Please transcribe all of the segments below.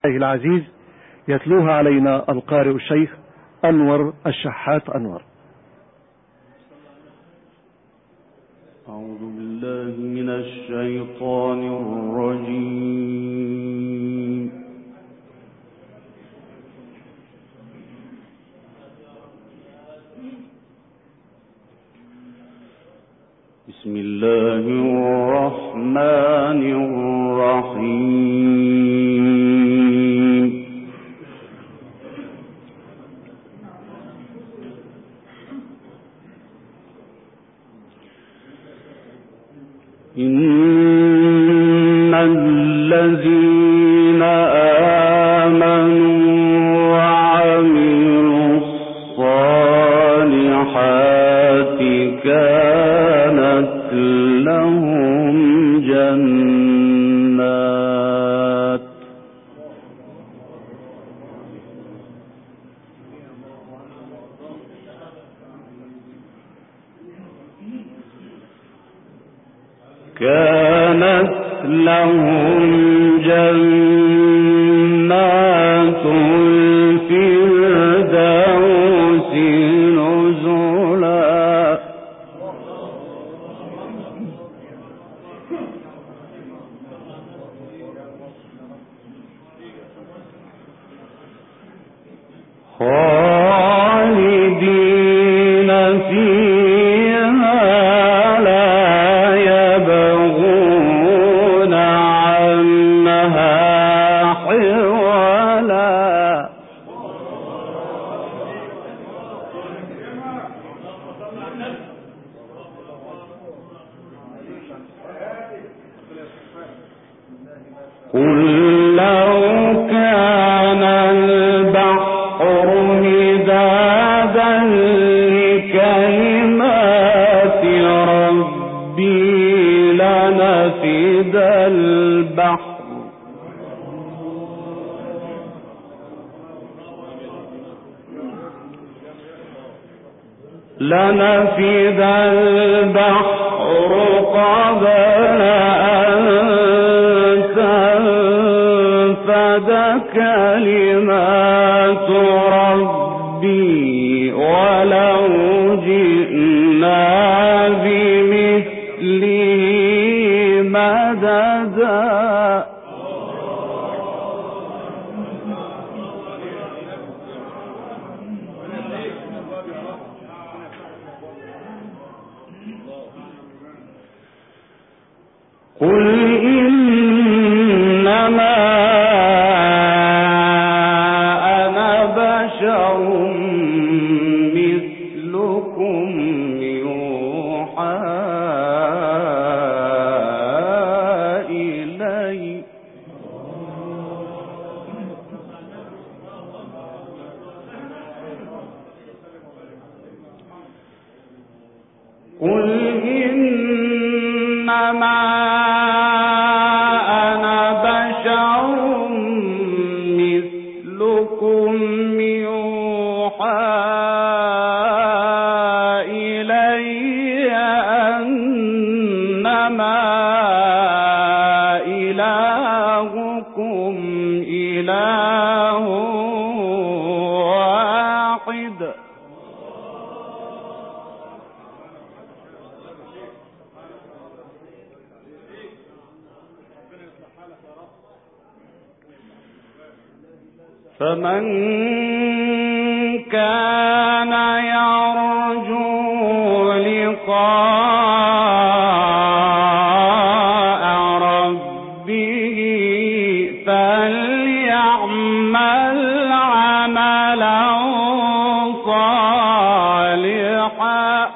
العزيز يتلوها علينا القارئ الشيخ أنور الشحات أنور. أعوذ بالله من الشيطان الرجيم. بسم الله الرحمن الرحيم. إن الذين آمنوا وعملوا الصالحات كانت لهم جنات الفردوس نزلا. خالدين فيها لا يبغون عنها حولا. قل لو كان البحر مدادا لكلمات ربي لنفد البحر قبل أن تنفد كلمات ربي ولو جئنا بمثله مددا. قل إنما أنا بشر مثلكم يوحى إلي. قل إنما أنا بشر مثلكم يوحى إلي أنما إلهكم إله واحد. فمن كان يرجو لقاء ربه فليعمل عملا صالحا.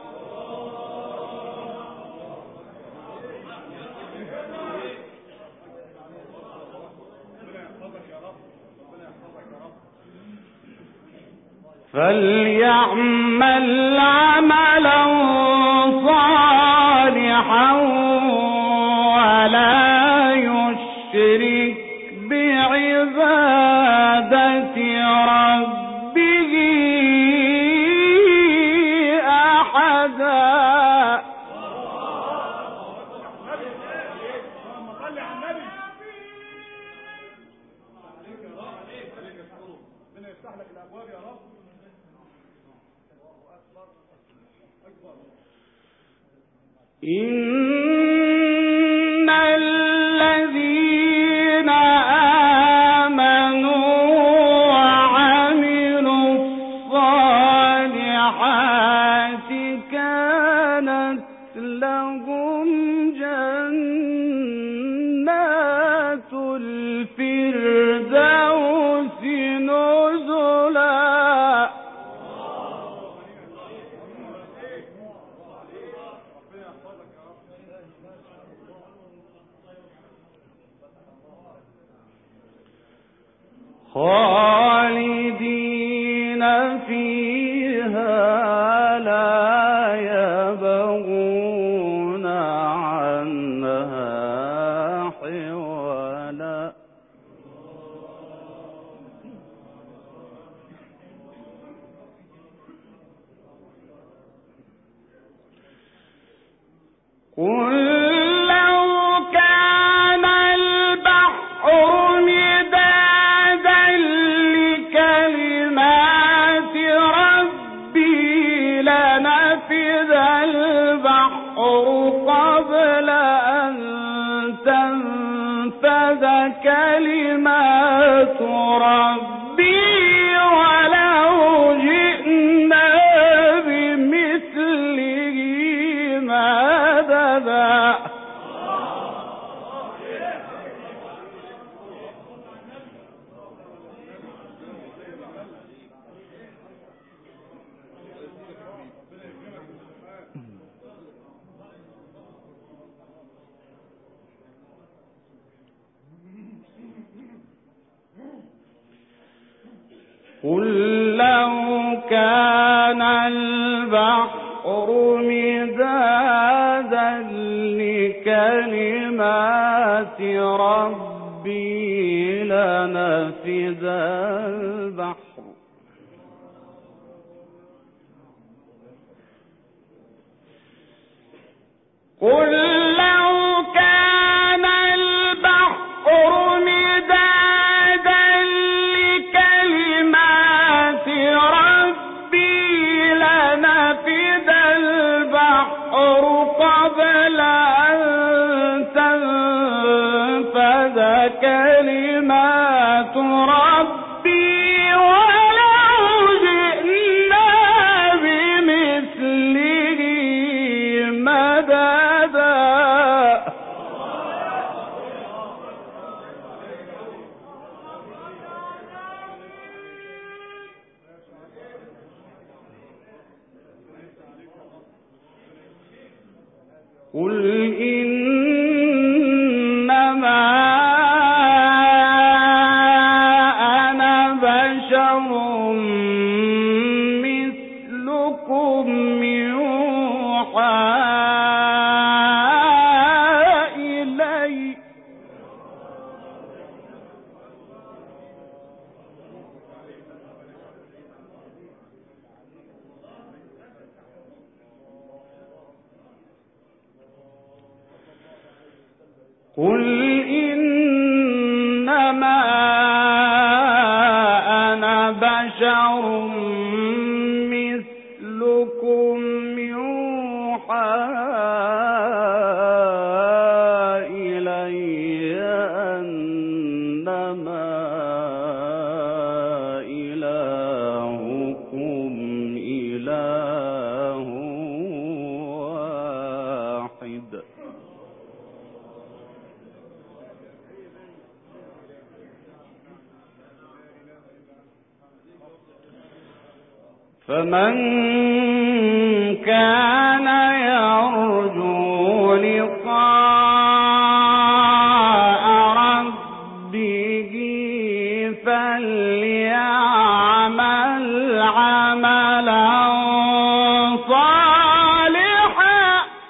فليعمل عملا صالحا ولا يشرك بعبادة ربه أحدا. إن الذين آمنوا وعملوا الصالحات كانت لهم جنات الفردوس نزلا. خالدين فيها لا يبغون عنها حولا. قل لو كان البحر مدادا لكلمات ربي لنفذ البحر قبل أن تنفذ كلمات ربي ولو جئنا بمثله مددا. قل لو كان البحر مدادا لكلمات ربي لنفذ البحر قل لو كان البحر مدادا لكلمات ربي لنفذ البحر قبل أن تنفذ كلمات ربي ولو جئنا بمثله مددا. قل إنما أنا بشر مثلكم يوحى إلي. قل إنما أنا بشر مثلكم يوحى إلي أنما إلهكم إله واحد. فمن كان يرجو لقاء ربه فليعمل عملا صالحا.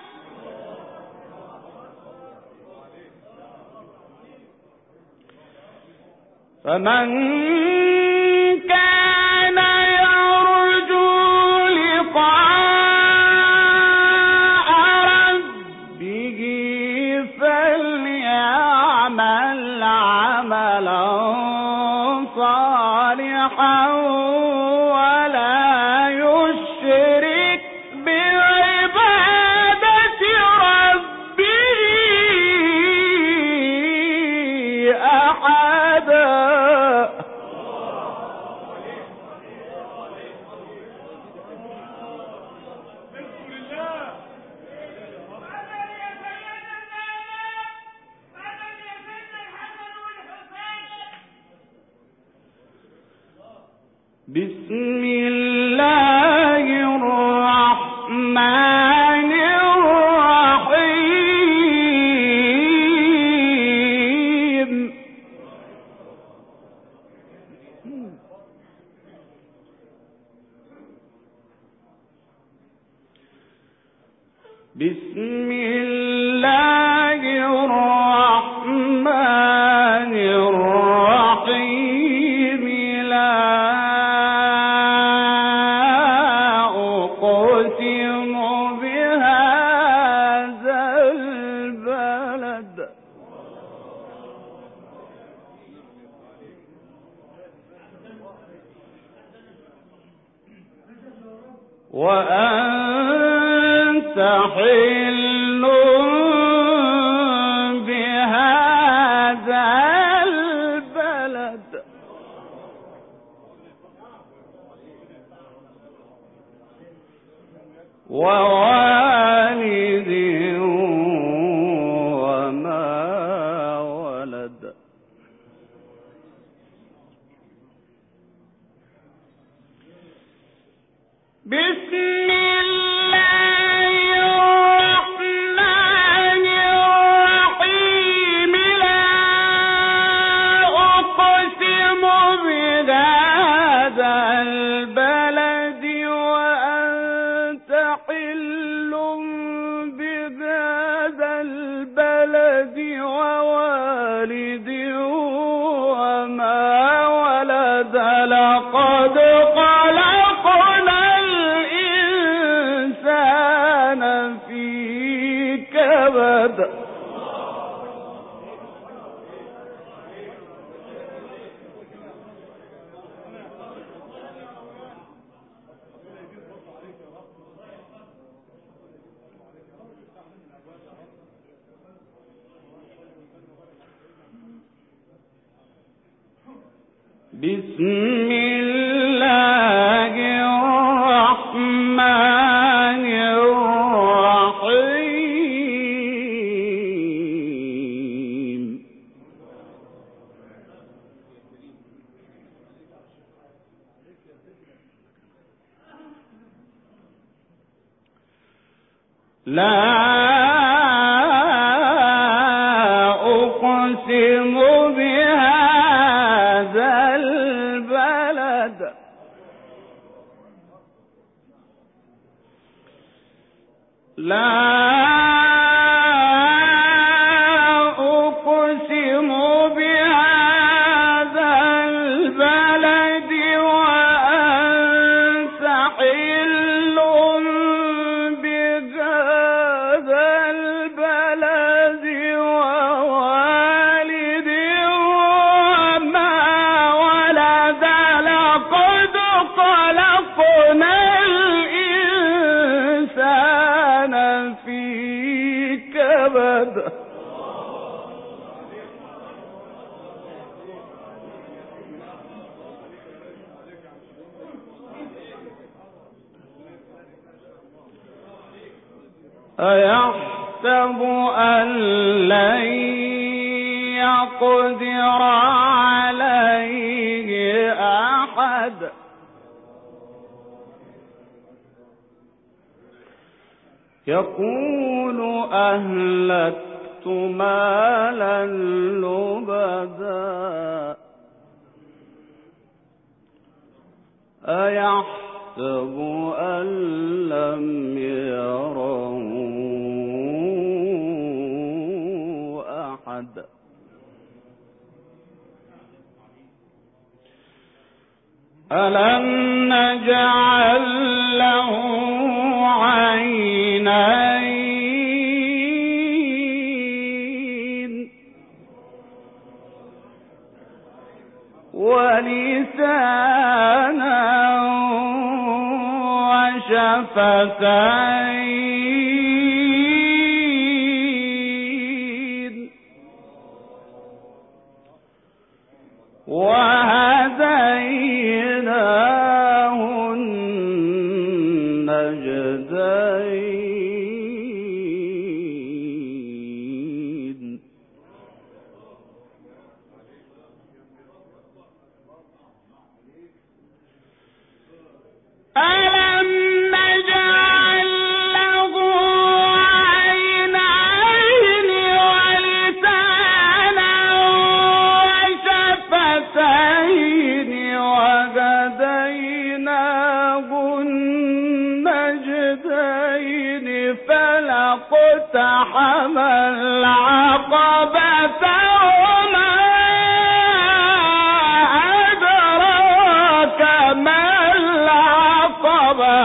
فمن كان يرجو لقاء ربه فليعمل عملا صالحا صالحا ولا يشرك بعبادة ربه أحدا. بسم الله الرحمن الرحيم. بسم الله الرحمن الرحيم. لا أقسم بهذا البلد وأنت حل بهذا البلد ووالد وما ولد. بسم الله الرحمن الرحيم. لا أقسم بهذا البلد وأنت حل بهذا البلد ووالد وما ولد. لقد خلقنا الإنسان في كبد. بسم الله الرحمن الرحيم. لا أقسم بهذا البلد لا أقسم بهذا البلد وأنت حل بهذا البلد ووالد وما ولد. لقد خلقنا الإنسان في كبد. أيحسب أن لن يقدر عليه أحد. يقول أهلكت مالا لبدا. أيحسب أن لم يره أحد. ألم نجعل له عينين ولسانا وشفتين وهديناه النجدين. ألم نجعل له عينين ولسانا وشفتين وهديناه النجدين فلاقتحم العقبة وما أدراك ما العقبة.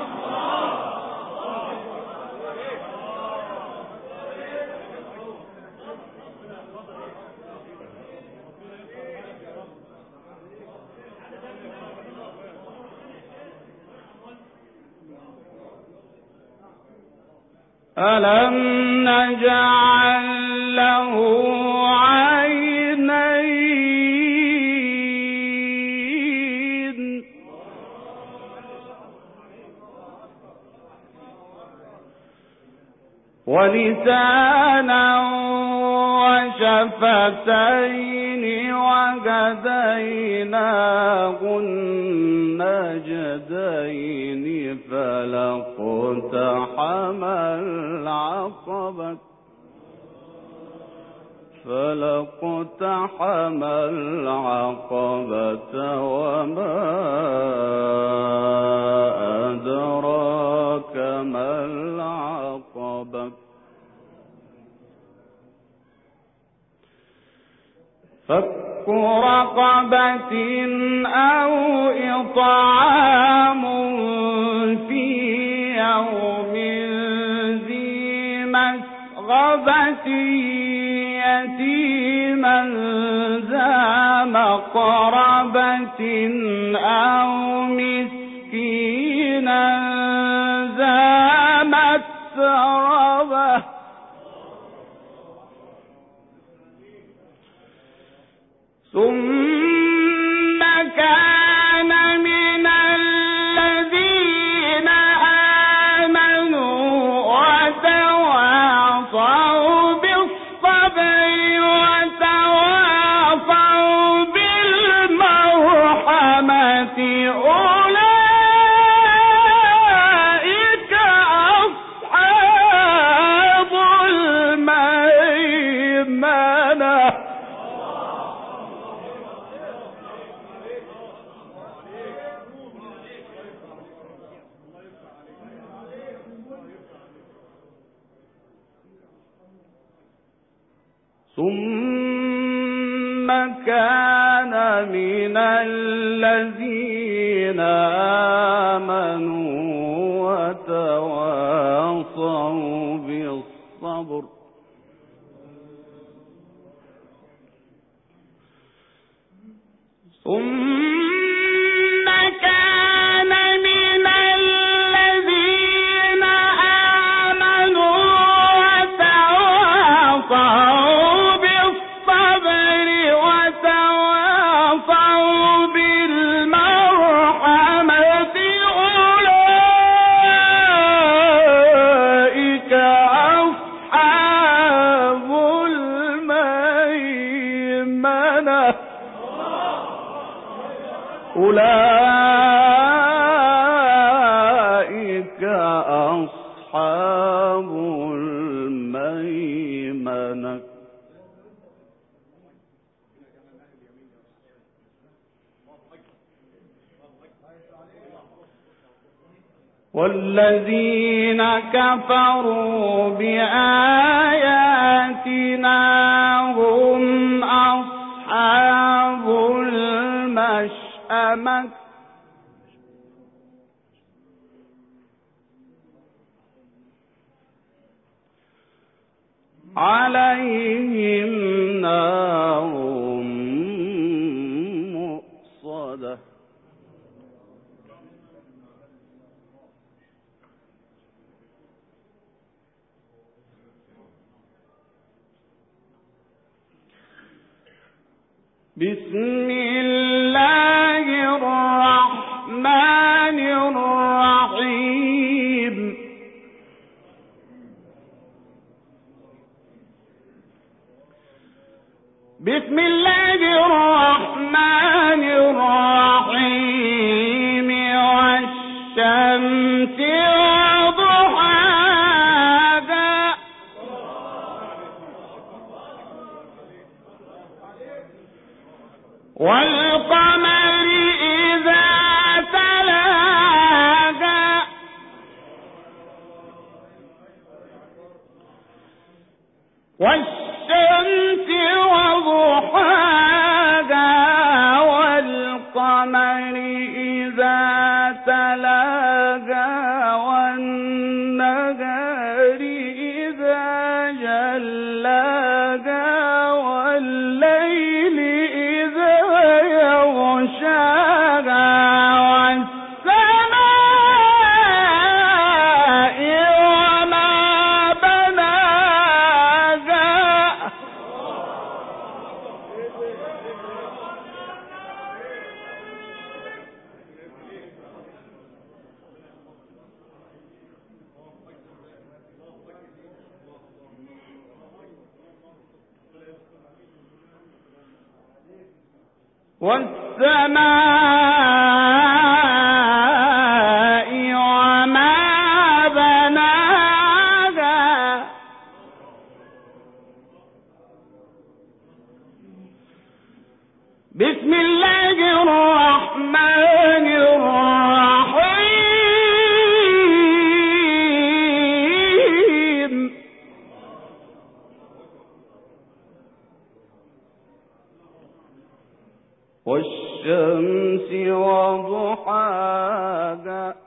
ألم نجعل له عينين ولسانا وشفتين وهديناه النجدين فلاقتحم العقبة وما أدراك ما العقبة. فك رقبة أو إطعام في يوم ذي مسغبة يتيما ذا مقربة أو مسكينا ذا متربة ثم كان من الذين آمنوا وتواصوا بالصبر وتواصوا بالمرحمة أولئك أصحاب الميمنة. ثم كان من الذين آمنوا وتواصوا بالصبر ثم كان من الذين آمنوا وتواصوا بالصبر وتواصوا بالمرحمة أولئك أصحاب الميمنة. أولئك أصحاب الميمنة. والذين كفروا بآياتنا هم أصحاب المشأمة عليهم نار همزة. بسم الله الرحمن الرحيم. بسم الله الرحمن الرحيم. والشمس وضحاها والقمر إذا تلاها والشمس وضحاها والقمر إذا تلاها والنهار إذا جلاها والليل إذا يغشاها والسماء وما بناها والسماء وما بناها بسم الله الرحمن الرحيم. والشمس وضحاها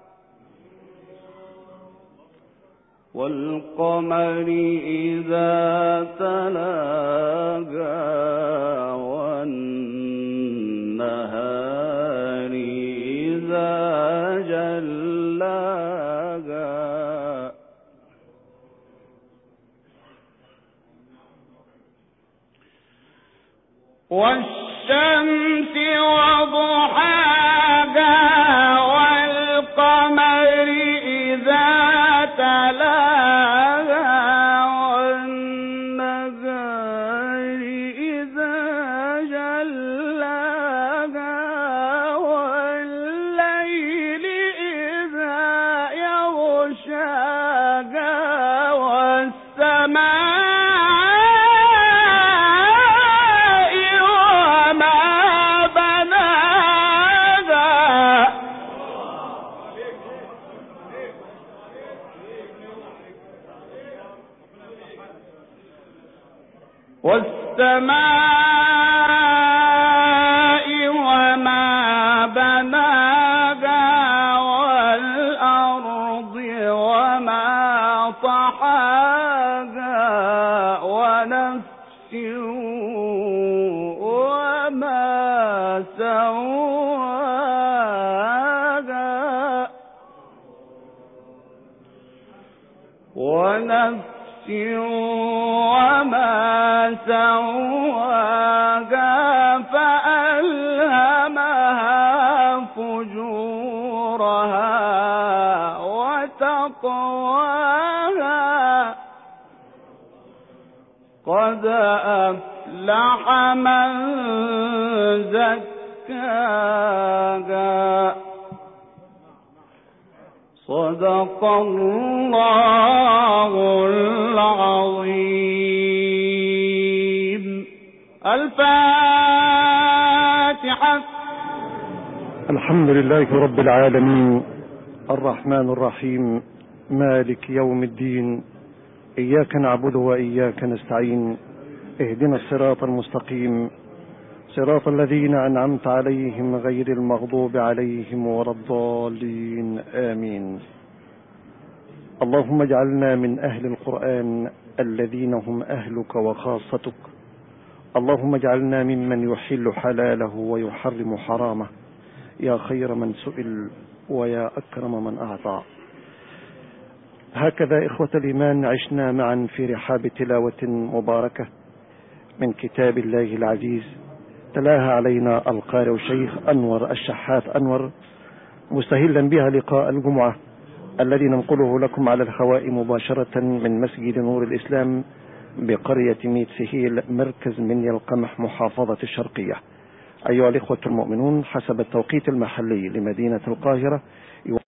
والقمر إذا تلاها والنهار إذا جلاها والشمس وضحاها والقمر إذا تلاها والنهار إذا جلاها والليل إذا يغشاها والسماء والسماء وما بناها والأرض وما طحاها ونفس وما سواها ونفس وما سواها فألهمها فجورها وتقواها قد أفلح من زكاها صدق الله العظيم. الفاتحة. الحمد لله رب العالمين الرحمن الرحيم مالك يوم الدين. إياك نعبد وإياك نستعين. اهدنا الصراط المستقيم صراط الذين أنعمت عليهم غير المغضوب عليهم ولا الضالين آمين. اللهم اجعلنا من أهل القرآن الذين هم أهلك وخاصتك. اللهم اجعلنا ممن يحل حلاله ويحرم حرامه يا خير من سئل ويا أكرم من أعطى. هكذا إخوة الإيمان عشنا معا في رحاب تلاوة مباركة من كتاب الله العزيز، تلاها علينا القارئ الشيخ أنور الشحات أنور، مستهلا بها لقاء الجمعة الذي ننقله لكم على الهواء مباشرة من مسجد نور الإسلام بقرية ميت سهيل، مركز منيا القمح، محافظة الشرقية. أيها الإخوة المؤمنون، حسب التوقيت المحلي لمدينة القاهرة